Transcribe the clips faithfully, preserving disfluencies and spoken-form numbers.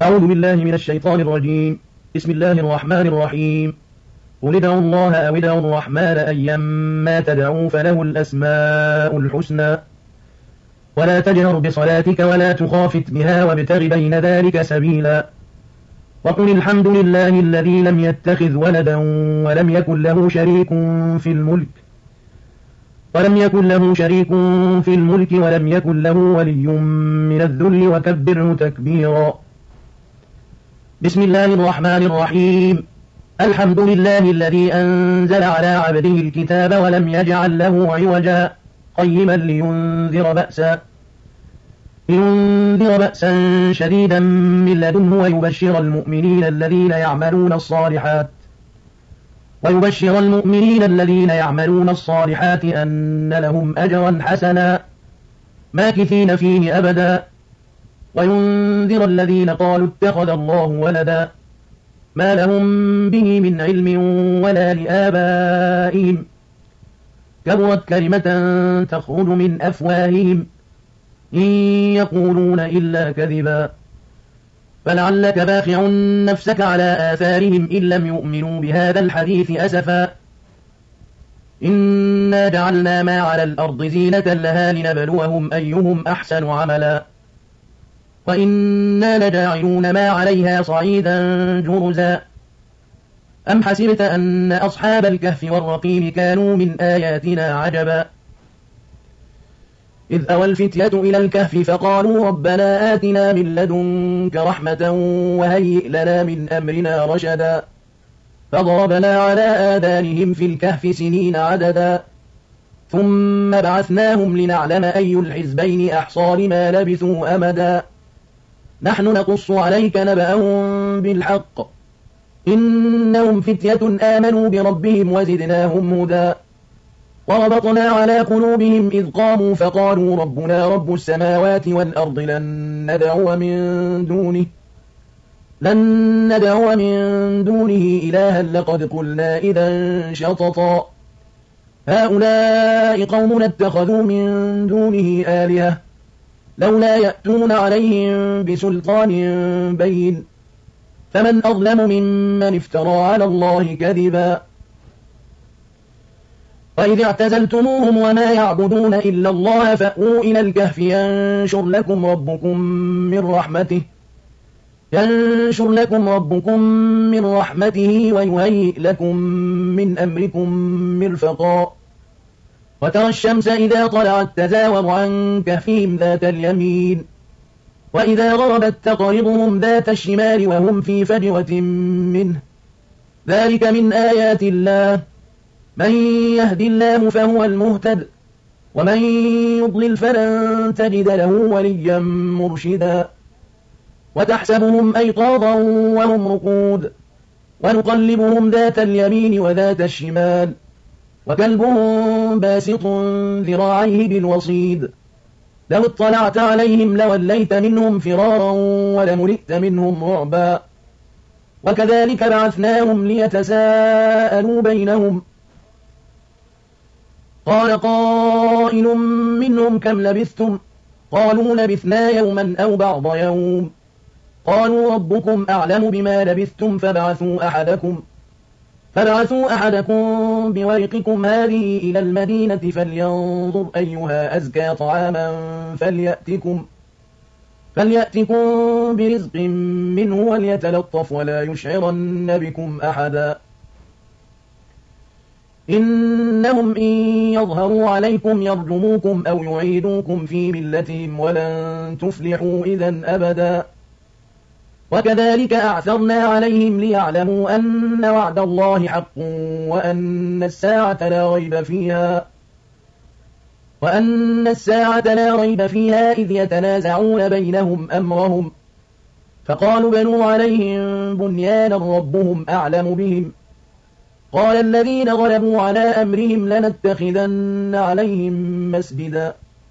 أعوذ بالله من الشيطان الرجيم. بسم الله الرحمن الرحيم. قل ادعوا الله أو ادعوا الرحمن أيما تدعوا فله الأسماء الحسنى ولا تجهر بصلاتك ولا تخافت بها وابتغ بين ذلك سبيلا وقل الحمد لله الذي لم يتخذ ولدا ولم يكن له شريك في الملك ولم يكن له شريك في الملك ولم يكن له ولي من الذل وكبره تكبيرا. بسم الله الرحمن الرحيم. الحمد لله الذي أنزل على عبده الكتاب ولم يجعل له عوجا قيما لينذر بأسا لينذر بأسا شديدا من لدنه ويبشر المؤمنين الذين يعملون الصالحات ويبشر المؤمنين الذين يعملون الصالحات أن لهم أجرا حسنا ماكثين فيه أبدا وينذر الذين قالوا اتخذ الله ولدا ما لهم به من علم ولا لآبائهم كبرت كلمة تخرج من أفواههم إن يقولون إلا كذبا فلعلك باخع نفسك على آثارهم إن لم يؤمنوا بهذا الحديث أسفا إنا جعلنا ما على الأرض زينة لها لنبلوهم أيهم أحسن عملا وإنا لجاعلون ما عليها صعيدا جرزا أم حسبت أن أصحاب الكهف والرقيم كانوا من آياتنا عجبا إذ أوى الفتية إلى الكهف فقالوا ربنا آتنا من لدنك رحمة وهيئ لنا من أمرنا رشدا فضربنا على آذانهم في الكهف سنين عددا ثم بعثناهم لنعلم أي الحزبين أحصى لما لبثوا أمدا نحن نقص عليك نبأهم بالحق إنهم فتية آمنوا بربهم وزدناهم هدى وربطنا على قلوبهم إذ قاموا فقالوا ربنا رب السماوات والأرض لن ندعو من دونه لن ندعو من دونه إلها لقد قلنا إذا شططا هؤلاء قومنا اتخذوا من دونه آلهة لولا يأتون عليهم بسلطان بين فمن أظلم ممن افترى على الله كذبا وإذ اعتزلتموهم وما يعبدون إلا الله فأووا إلى الكهف ينشر لكم ربكم من رحمته ينشر لكم ربكم من رحمته ويهيئ لكم من أمركم مرفقا وترى الشمس إذا طلعت تزاور عن كهفهم ذات اليمين وإذا غربت تقرضهم ذات الشمال وهم في فجوة منه ذلك من آيات الله من يهد الله فهو المهتد ومن يضلل فلن تجد له وليا مرشدا وتحسبهم أيقاظا وهم رقود ونقلبهم ذات اليمين وذات الشمال وكلبهم باسط ذراعيه بالوصيد لو اطلعت عليهم لوليت منهم فرارا ولملئت منهم رعبا وكذلك بعثناهم ليتساءلوا بينهم قال قائل منهم كم لبثتم قالوا لبثنا يوما أو بعض يوم قالوا ربكم أعلم بما لبثتم فابعثوا أحدكم فابعثوا أحدكم بورقكم هذه إلى المدينة فلينظر أيها أزكى طعاما فليأتكم فليأتكم برزق منه وليتلطف ولا يشعرن بكم أحدا إنهم إن يظهروا عليكم يرجموكم أو يعيدوكم في ملتهم ولن تفلحوا إذا أبدا وكذلك أعثرنا عليهم ليعلموا أن وعد الله حق وأن الساعة لا ريب فيها وأن الساعة لا ريب فيها إذ يتنازعون بينهم أمرهم فقالوا بنوا عليهم بنيانا ربهم أعلم بهم قال الذين غلبوا على أمرهم لنتخذن عليهم مسجدا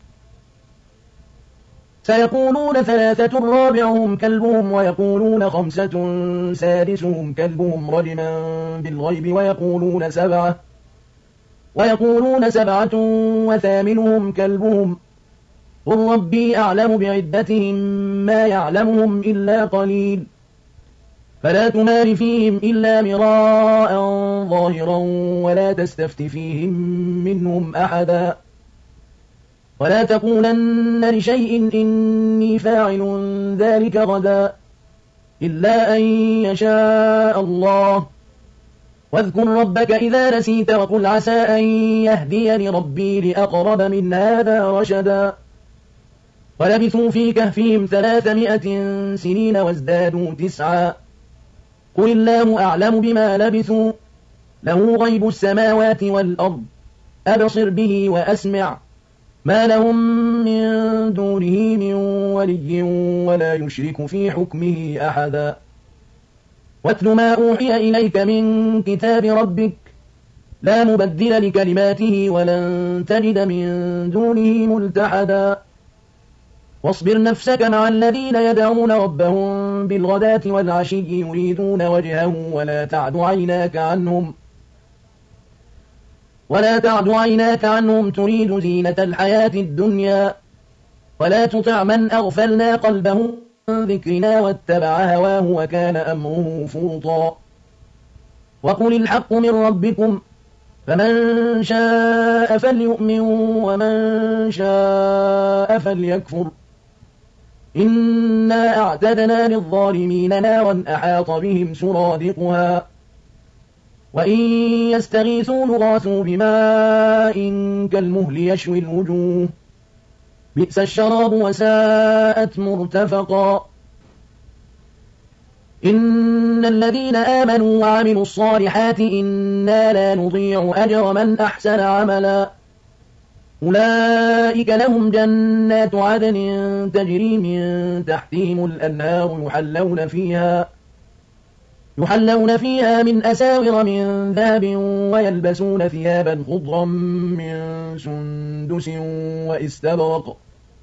سيقولون ثلاثة رابعهم كلبهم ويقولون خمسة سادسهم كلبهم رجما بالغيب ويقولون سبعة ويقولون سبعة وثامنهم كلبهم قل ربي أعلم بعدتهم ما يعلمهم إلا قليل فلا تمار فيهم إلا مراء ظاهرا ولا تستفت فيهم منهم أحدا ولا تقولن لشيء إني فاعل ذلك غدا إلا أن يشاء الله واذكر ربك إذا نسيت وقل عسى أن يهديني ربي لأقرب من هذا رشدا ولبثوا في كهفهم ثلاثمائة سنين وازدادوا تسعا قل الله أعلم بما لبثوا له غيب السماوات والأرض أبصر به وأسمع ما لهم من دونه من ولي ولا يشرك في حكمه أحدا واتل ما أوحي إليك من كتاب ربك لا مبدل لكلماته ولن تجد من دونه ملتحدا واصبر نفسك مع الذين يدعون ربهم بالغداة والعشي يريدون وجهه ولا تعد عيناك عنهم ولا تعد عيناك عنهم تريد زينة الحياة الدنيا ولا تطع من أغفلنا قلبه عن ذكرنا واتبع هواه وكان أمره فرطا وقل الحق من ربكم فمن شاء فليؤمن ومن شاء فليكفر إنا أعتدنا للظالمين نارا أحاط بهم سرادقها وإن يستغيثوا يغاثوا بماء كالمهل يشوي الوجوه بئس الشراب وساءت مرتفقا إن الذين آمنوا وعملوا الصالحات إنا لا نضيع أجر من أحسن عملا أولئك لهم جنات عدن تجري من تحتهم الأنهار يحلون فيها يحلون فيها من أساور من ذهب ويلبسون ثيابا خضرا من سندس وإستبرق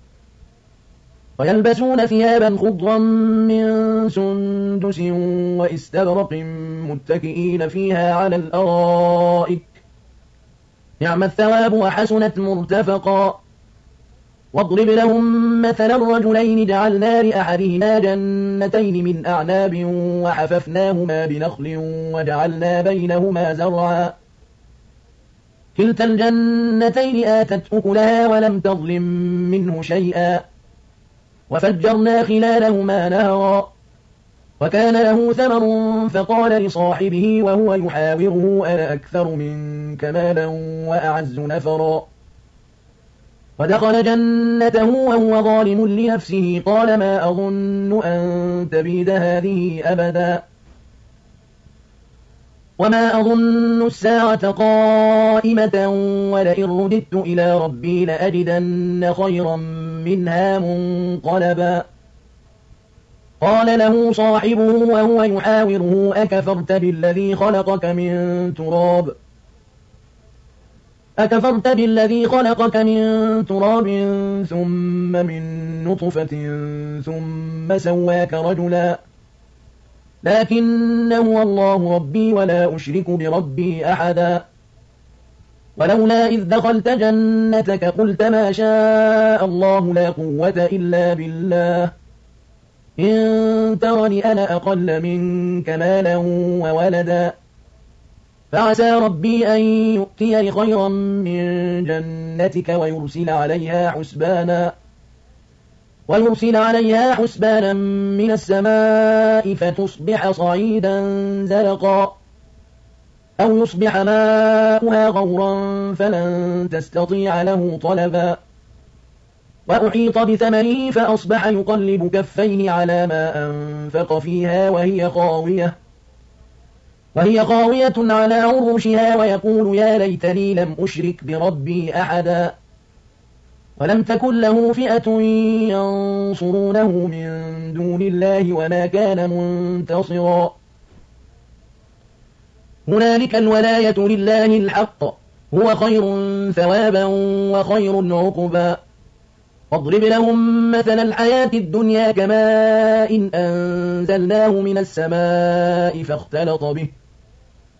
ويلبسون ثيابا خضرا من سندس وإستبرق متكئين فيها على الأرائك نعم الثواب وحسنت مرتفقا واضرب لهم مثلا الرجلين جعلنا لأحدهما جنتين من أعناب وحففناهما بنخل وجعلنا بينهما زرعا كلتا الجنتين آتت أكلها ولم تظلم منه شيئا وفجرنا خلالهما نهرا وكان له ثمر فقال لصاحبه وهو يحاوره أنا أكثر منك مالا وأعز نفرا ودخل جنته وهو ظالم لنفسه قال ما أظن أن تبيد هذه أبدا وما أظن الساعة قائمة ولئن رددت إلى ربي لأجدن خيرا منها منقلبا قال له صاحبه وهو يحاوره أكفرت بالذي خلقك من تراب أكفرت بالذي خلقك من تراب ثم من نطفة ثم سواك رجلا لكن هو الله ربي ولا أشرك بربي أحدا ولولا إذ دخلت جنتك قلت ما شاء الله لا قوة إلا بالله إن ترني أنا أقل منك مالا وولدا فعسى ربي أن يؤتيني خيرا من جنتك ويرسل عليها حسبانا ويرسل عليها حسبانا من السماء فتصبح صعيدا زلقا أو يصبح ماؤها غورا فلن تستطيع له طلبا وأحيط بثمنه فأصبح يقلب كفيه على ما أنفق فيها وهي خاوية وهي خاوية على عروشها ويقول يا ليتني لم أشرك بربي أحدا ولم تكن له فئة ينصرونه من دون الله وما كان منتصرا هنالك الولاية لله الحق هو خير ثوابا وخير عقبا واضرب لهم مثل الحياة الدنيا كماء إن أنزلناه من السماء فاختلط به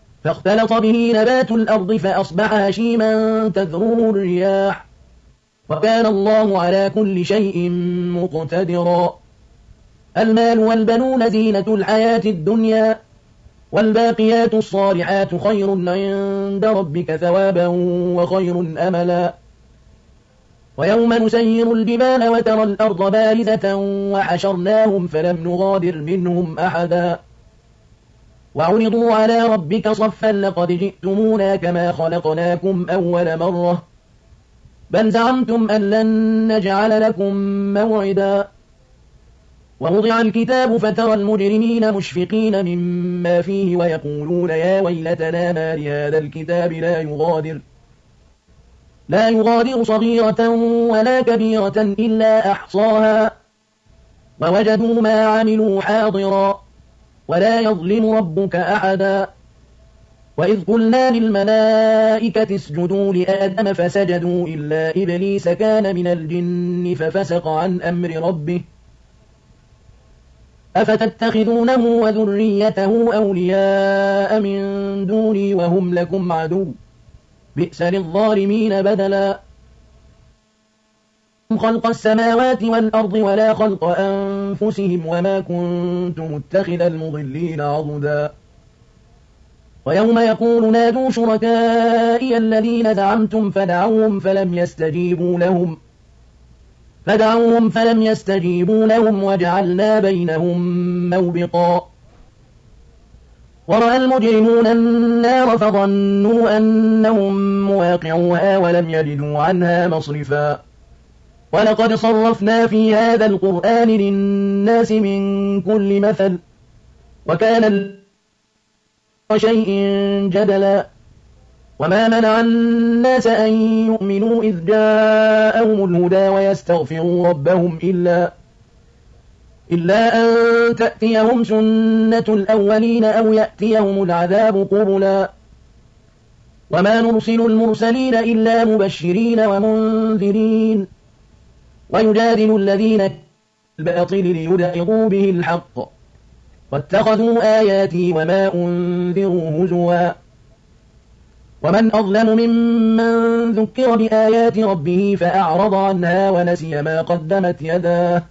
فاختلط به نبات الأرض فأصبح هشيما تذروه الرياح وكان الله على كل شيء مقتدرا. المال والبنون زينة الحياة الدنيا، والباقيات الصالحات خير عند ربك ثوابا وخير أملا. ويوم نسير الجبال وترى الأرض بارزة وحشرناهم فلم نغادر منهم أحدا وعرضوا على ربك صفا لقد جئتمونا كما خلقناكم أول مرة بل زعمتم أن لن نجعل لكم موعدا. ووضع الكتاب فترى المجرمين مشفقين مما فيه ويقولون يا ويلتنا ما لهذا الكتاب لا يغادر لا يغادر صغيرة ولا كبيرة إلا أحصاها ووجدوا ما عملوا حاضرا ولا يظلم ربك أحدا. وإذ قلنا للملائكة اسجدوا لآدم فسجدوا إلا إبليس كان من الجن ففسق عن أمر ربه أفتتخذونه وذريته أولياء من دوني وهم لكم عدو بئس للظالمين بدلا. خلق السماوات والأرض ولا خلق أنفسهم وما كنت متخذ المضلين عضدا. ويوم يقول نادوا شركائي الذين زعمتم فدعوهم فلم يستجيبوا لهم فدعوهم فلم يستجيبوا لهم وجعلنا بينهم موبقا. ورأى المجرمون النار فظنوا أنهم مواقعوها ولم يجدوا عنها مصرفا. ولقد صرفنا في هذا القرآن للناس من كل مثل وكان شيء جدلا. وما منع الناس أن يؤمنوا إذ جاءهم الهدى ويستغفروا ربهم إلا إلا أن تأتيهم سنة الأولين أو يأتيهم العذاب قبلا. وما نرسل المرسلين إلا مبشرين ومنذرين ويجادل الذين بالباطل ليدحضوا به الحق واتخذوا آياتي وما أنذروا هزوا. ومن أظلم ممن ذكر بآيات ربه فأعرض عنها ونسي ما قدمت يداه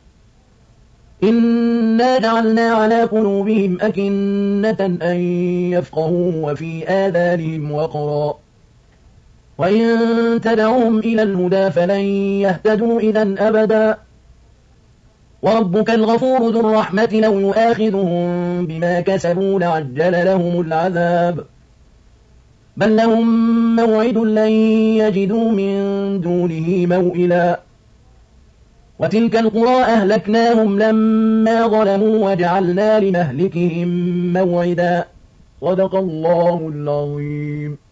إنا جعلنا على قلوبهم أكنة أن يفقهوا وفي آذانهم وقرا وإن تدعوهم إلى الهدى فلن يهتدوا إذا أبدا. وربك الغفور ذو الرحمة لو يؤاخذهم بما كسبوا لعجل لهم العذاب بل لهم موعد لن يجدوا من دونه موئلا. وتلك القرى أهلكناهم لما ظلموا وجعلنا لمهلكهم موعدا. صدق الله العظيم.